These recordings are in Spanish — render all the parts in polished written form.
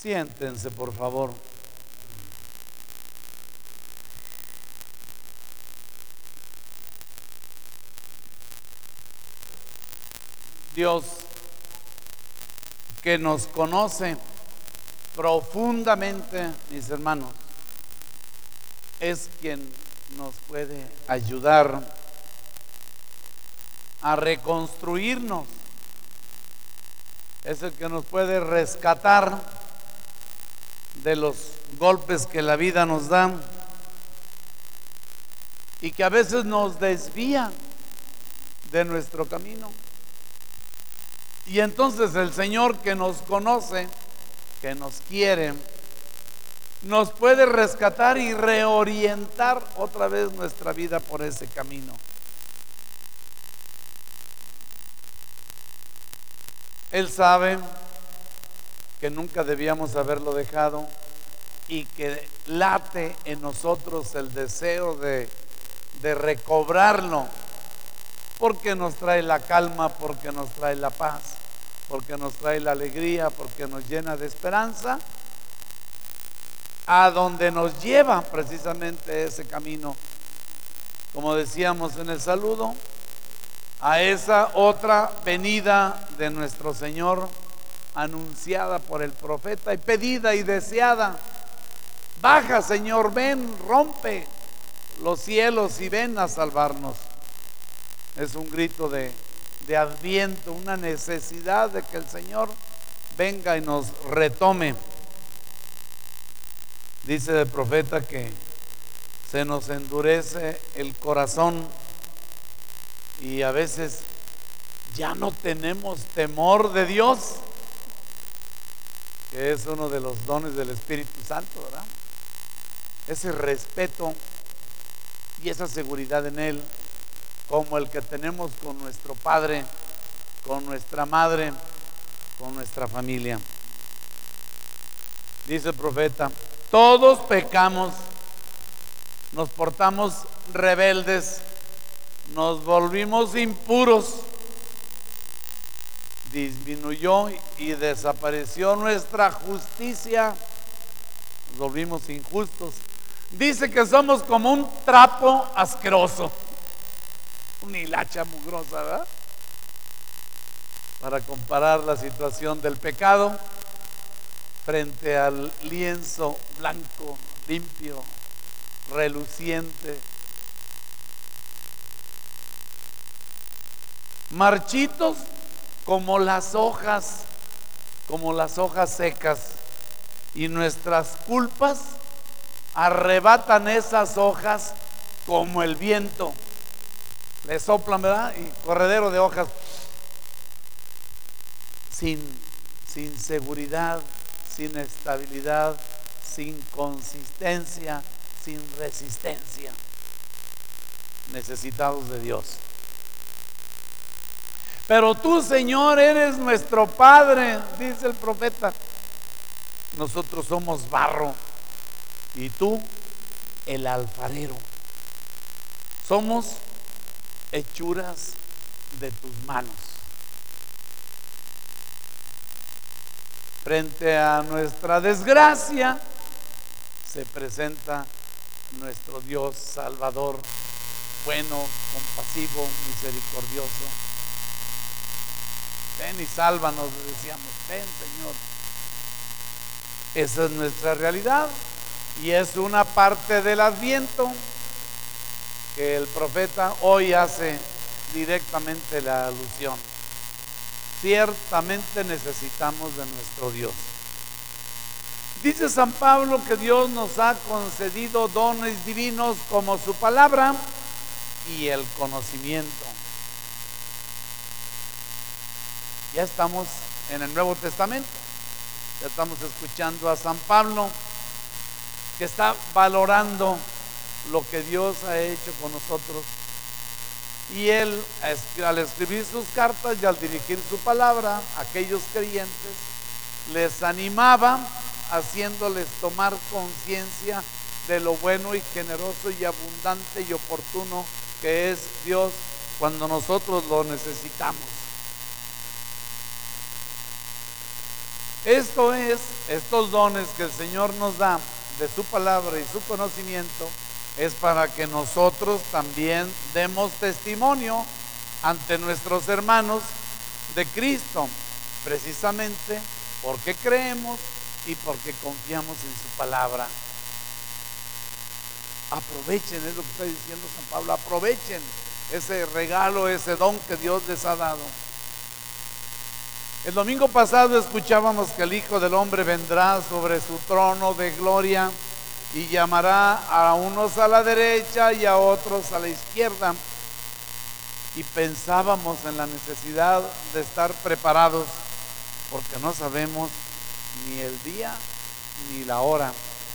Siéntense, por favor. Dios, que nos conoce profundamente, mis hermanos, es quien nos puede ayudar a reconstruirnos. Es el que nos puede rescatar de los golpes que la vida nos da y que a veces nos desvía de nuestro camino. Y entonces el Señor, que nos conoce, que nos quiere, nos puede rescatar y reorientar otra vez nuestra vida por ese camino. Él sabe que nunca debíamos haberlo dejado y que late en nosotros el deseo de recobrarlo, porque nos trae la calma, porque nos trae la paz, porque nos trae la alegría, porque nos llena de esperanza, a donde nos lleva precisamente ese camino, como decíamos en el saludo, a esa otra venida de nuestro Señor, anunciada por el profeta y pedida y deseada. Baja, Señor, ven, rompe los cielos y ven a salvarnos. Es un grito de adviento, una necesidad de que el Señor venga y nos retome. Dice el profeta que se nos endurece el corazón y a veces ya no tenemos temor de Dios, que es uno de los dones del Espíritu Santo, ¿verdad? Ese respeto y esa seguridad en Él, como el que tenemos con nuestro Padre, con nuestra madre, con nuestra familia. Dice el profeta: todos pecamos, nos portamos rebeldes, nos volvimos impuros, disminuyó y desapareció nuestra justicia, nos volvimos injustos. Dice que somos como un trapo asqueroso, una hilacha mugrosa, ¿verdad? Para comparar la situación del pecado frente al lienzo blanco, limpio, reluciente. Marchitos como las hojas secas, y nuestras culpas arrebatan esas hojas como el viento. Le soplan, ¿verdad? Y corredero de hojas, sin seguridad, sin estabilidad, sin consistencia, sin resistencia. Necesitados de Dios. Pero tú, Señor, eres nuestro Padre, dice el profeta. Nosotros somos barro y tú el alfarero. Somos hechuras de tus manos. Frente a nuestra desgracia se presenta nuestro Dios Salvador, bueno, compasivo, misericordioso. Ven y sálvanos, decíamos. Ven, Señor. Esa es nuestra realidad y es una parte del Adviento que el profeta hoy hace directamente la alusión. Ciertamente necesitamos de nuestro Dios. Dice San Pablo que Dios nos ha concedido dones divinos como su palabra y el conocimiento. Ya estamos en el Nuevo Testamento. Ya estamos escuchando a San Pablo, que está valorando lo que Dios ha hecho con nosotros. Y él, al escribir sus cartas y al dirigir su palabra a aquellos creyentes, les animaba, haciéndoles tomar conciencia de lo bueno y generoso y abundante y oportuno que es Dios cuando nosotros lo necesitamos. Esto es, estos dones que el Señor nos da de su palabra y su conocimiento, es para que nosotros también demos testimonio ante nuestros hermanos de Cristo, precisamente porque creemos y porque confiamos en su palabra. Aprovechen, es lo que está diciendo San Pablo, aprovechen ese regalo, ese don que Dios les ha dado. El domingo pasado escuchábamos que el Hijo del Hombre vendrá sobre su trono de gloria y llamará a unos a la derecha y a otros a la izquierda. Y pensábamos en la necesidad de estar preparados, porque no sabemos ni el día ni la hora.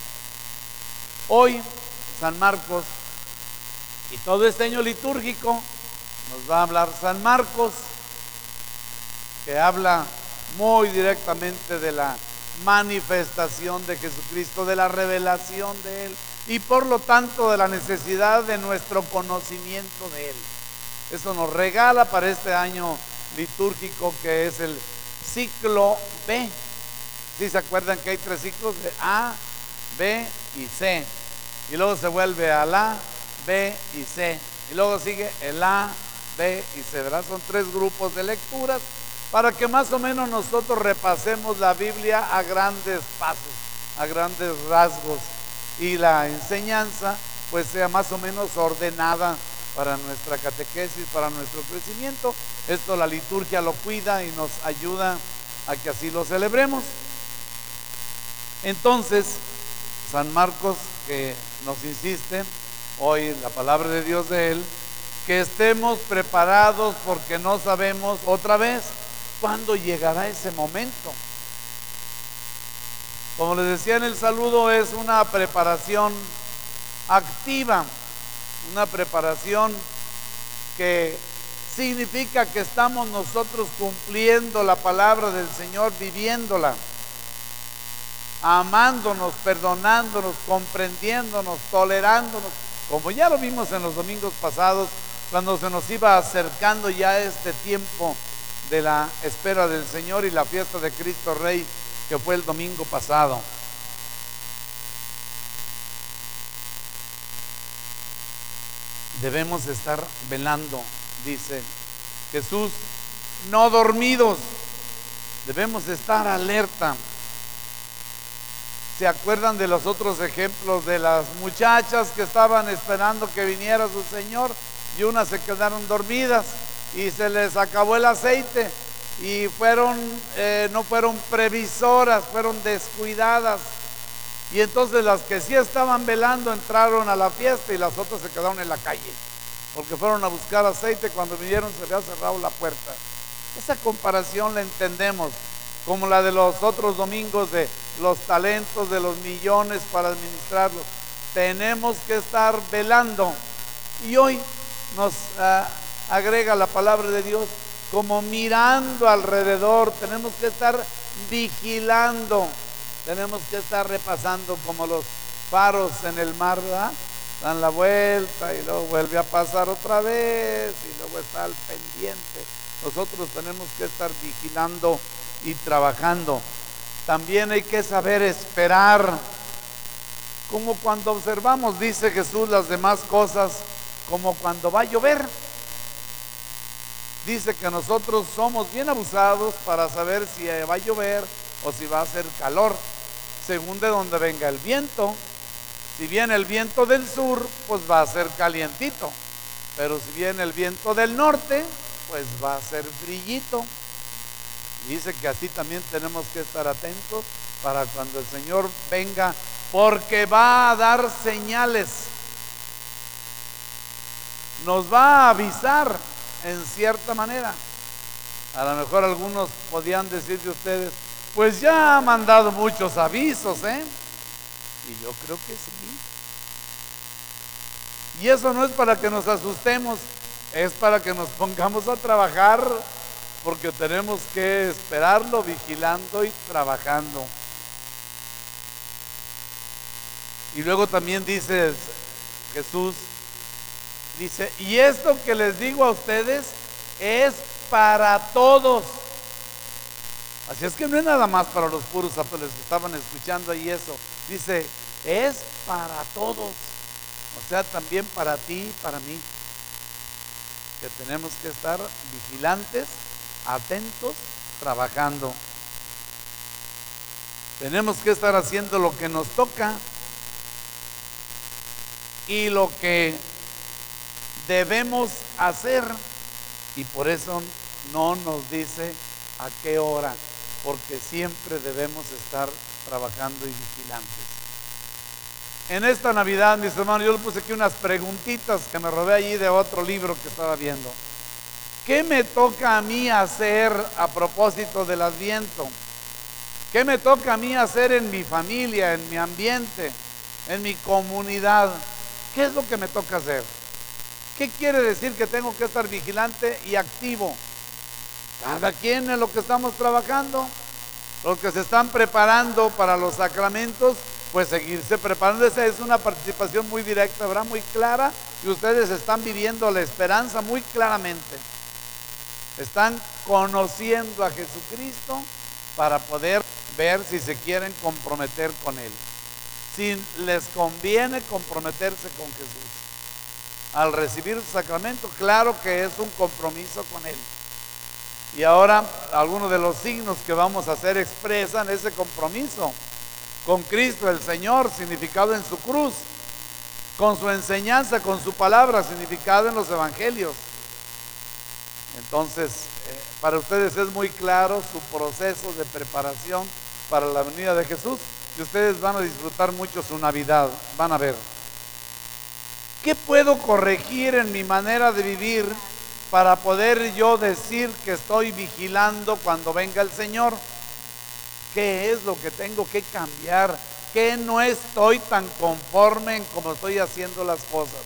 Hoy San Marcos, y todo este año litúrgico nos va a hablar San Marcos, que habla muy directamente de la manifestación de Jesucristo, de la revelación de Él, y por lo tanto de la necesidad de nuestro conocimiento de Él. Eso nos regala para este año litúrgico, que es el ciclo B. ¿Sí se acuerdan que hay 3 ciclos? De A, B y C. Y luego se vuelve al A, B y C. Y luego sigue el A, B y C, ¿verdad? Son 3 grupos de lecturas para que más o menos nosotros repasemos la Biblia a grandes pasos, a grandes rasgos, y la enseñanza pues sea más o menos ordenada para nuestra catequesis, para nuestro crecimiento. Esto la liturgia lo cuida y nos ayuda a que así lo celebremos. Entonces, San Marcos, que nos insiste hoy la palabra de Dios de él, que estemos preparados porque no sabemos otra vez cuándo llegará ese momento. Como les decía en el saludo, es una preparación activa, una preparación que significa que estamos nosotros cumpliendo la palabra del Señor, viviéndola, amándonos, perdonándonos, comprendiéndonos, tolerándonos, como ya lo vimos en los domingos pasados, cuando se nos iba acercando ya este tiempo de la espera del Señor y la fiesta de Cristo Rey, que fue el domingo pasado. Debemos estar velando, dice Jesús, no dormidos. Debemos estar alerta. ¿Se acuerdan de los otros ejemplos de las muchachas que estaban esperando que viniera su Señor y unas se quedaron dormidas y se les acabó el aceite y no fueron previsoras, fueron descuidadas? Y entonces las que sí estaban velando entraron a la fiesta y las otras se quedaron en la calle porque fueron a buscar aceite. Cuando vinieron se había cerrado la puerta. Esa comparación la entendemos como la de los otros domingos, de los talentos, de los millones para administrarlos. Tenemos que estar velando. Y hoy nos agrega la palabra de Dios como mirando alrededor. Tenemos que estar vigilando, tenemos que estar repasando como los faros en el mar, ¿verdad? Dan la vuelta y luego vuelve a pasar otra vez y luego está al pendiente. Nosotros tenemos que estar vigilando y trabajando. También hay que saber esperar, como cuando observamos, dice Jesús, las demás cosas, como cuando va a llover. Dice que nosotros somos bien abusados para saber si va a llover o si va a hacer calor, según de donde venga el viento. Si viene el viento del sur, pues va a ser calientito, pero si viene el viento del norte, pues va a ser frillito. Dice que así también tenemos que estar atentos para cuando el Señor venga, porque va a dar señales, nos va a avisar en cierta manera. A lo mejor algunos podían decir de ustedes, pues ya ha mandado muchos avisos, y yo creo que sí. Y eso no es para que nos asustemos, es para que nos pongamos a trabajar, porque tenemos que esperarlo, vigilando y trabajando. Y luego también dice Jesús, dice, y esto que les digo a ustedes es para todos. Así es que no es nada más para los puros apóstoles que estaban escuchando ahí eso. Dice, es para todos. O sea, también para ti, para mí. Que tenemos que estar vigilantes, atentos, trabajando. Tenemos que estar haciendo lo que nos toca y lo que debemos hacer. Y por eso no nos dice a qué hora, porque siempre debemos estar trabajando y vigilantes. En esta Navidad, mis hermanos, yo le puse aquí unas preguntitas que me robé allí de otro libro que estaba viendo. ¿Qué me toca a mí hacer a propósito del Adviento? ¿Qué me toca a mí hacer en mi familia, en mi ambiente, en mi comunidad? ¿Qué es lo que me toca hacer? ¿Qué quiere decir que tengo que estar vigilante y activo? Cada quien en lo que estamos trabajando. Los que se están preparando para los sacramentos, pues seguirse preparando. Esa es una participación muy directa, ¿verdad? Muy clara. Y ustedes están viviendo la esperanza muy claramente. Están conociendo a Jesucristo para poder ver si se quieren comprometer con Él. Si les conviene comprometerse con Jesús. Al recibir el sacramento, claro que es un compromiso con Él. Y ahora algunos de los signos que vamos a hacer expresan ese compromiso con Cristo el Señor, significado en su cruz, con su enseñanza, con su palabra, significado en los evangelios. Entonces, para ustedes es muy claro su proceso de preparación para la venida de Jesús y ustedes van a disfrutar mucho su Navidad, van a ver. ¿Qué puedo corregir en mi manera de vivir para poder yo decir que estoy vigilando cuando venga el Señor? ¿Qué es lo que tengo que cambiar? ¿Qué no estoy tan conforme en cómo estoy haciendo las cosas?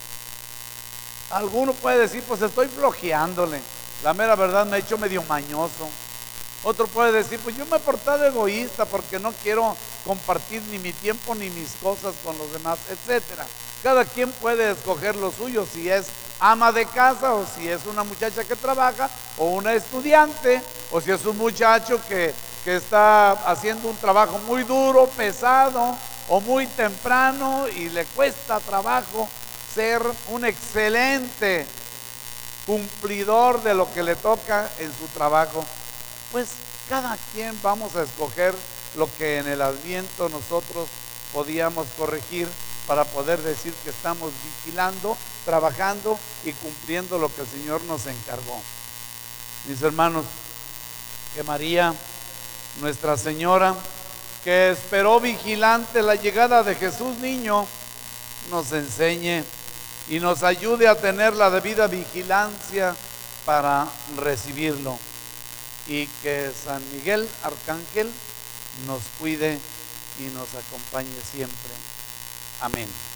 Alguno puede decir, pues estoy flojeándole. La mera verdad me he hecho medio mañoso. Otro puede decir, pues yo me he portado egoísta porque no quiero compartir ni mi tiempo ni mis cosas con los demás, etcétera. Cada quien puede escoger lo suyo, si es ama de casa o si es una muchacha que trabaja o una estudiante o si es un muchacho que está haciendo un trabajo muy duro, pesado o muy temprano y le cuesta trabajo ser un excelente cumplidor de lo que le toca en su trabajo. Pues cada quien vamos a escoger lo que en el Adviento nosotros podíamos corregir para poder decir que estamos vigilando, trabajando y cumpliendo lo que el Señor nos encargó. Mis hermanos, que María, Nuestra Señora, que esperó vigilante la llegada de Jesús niño, nos enseñe y nos ayude a tener la debida vigilancia para recibirlo. Y que San Miguel Arcángel nos cuide y nos acompañe siempre. Amén.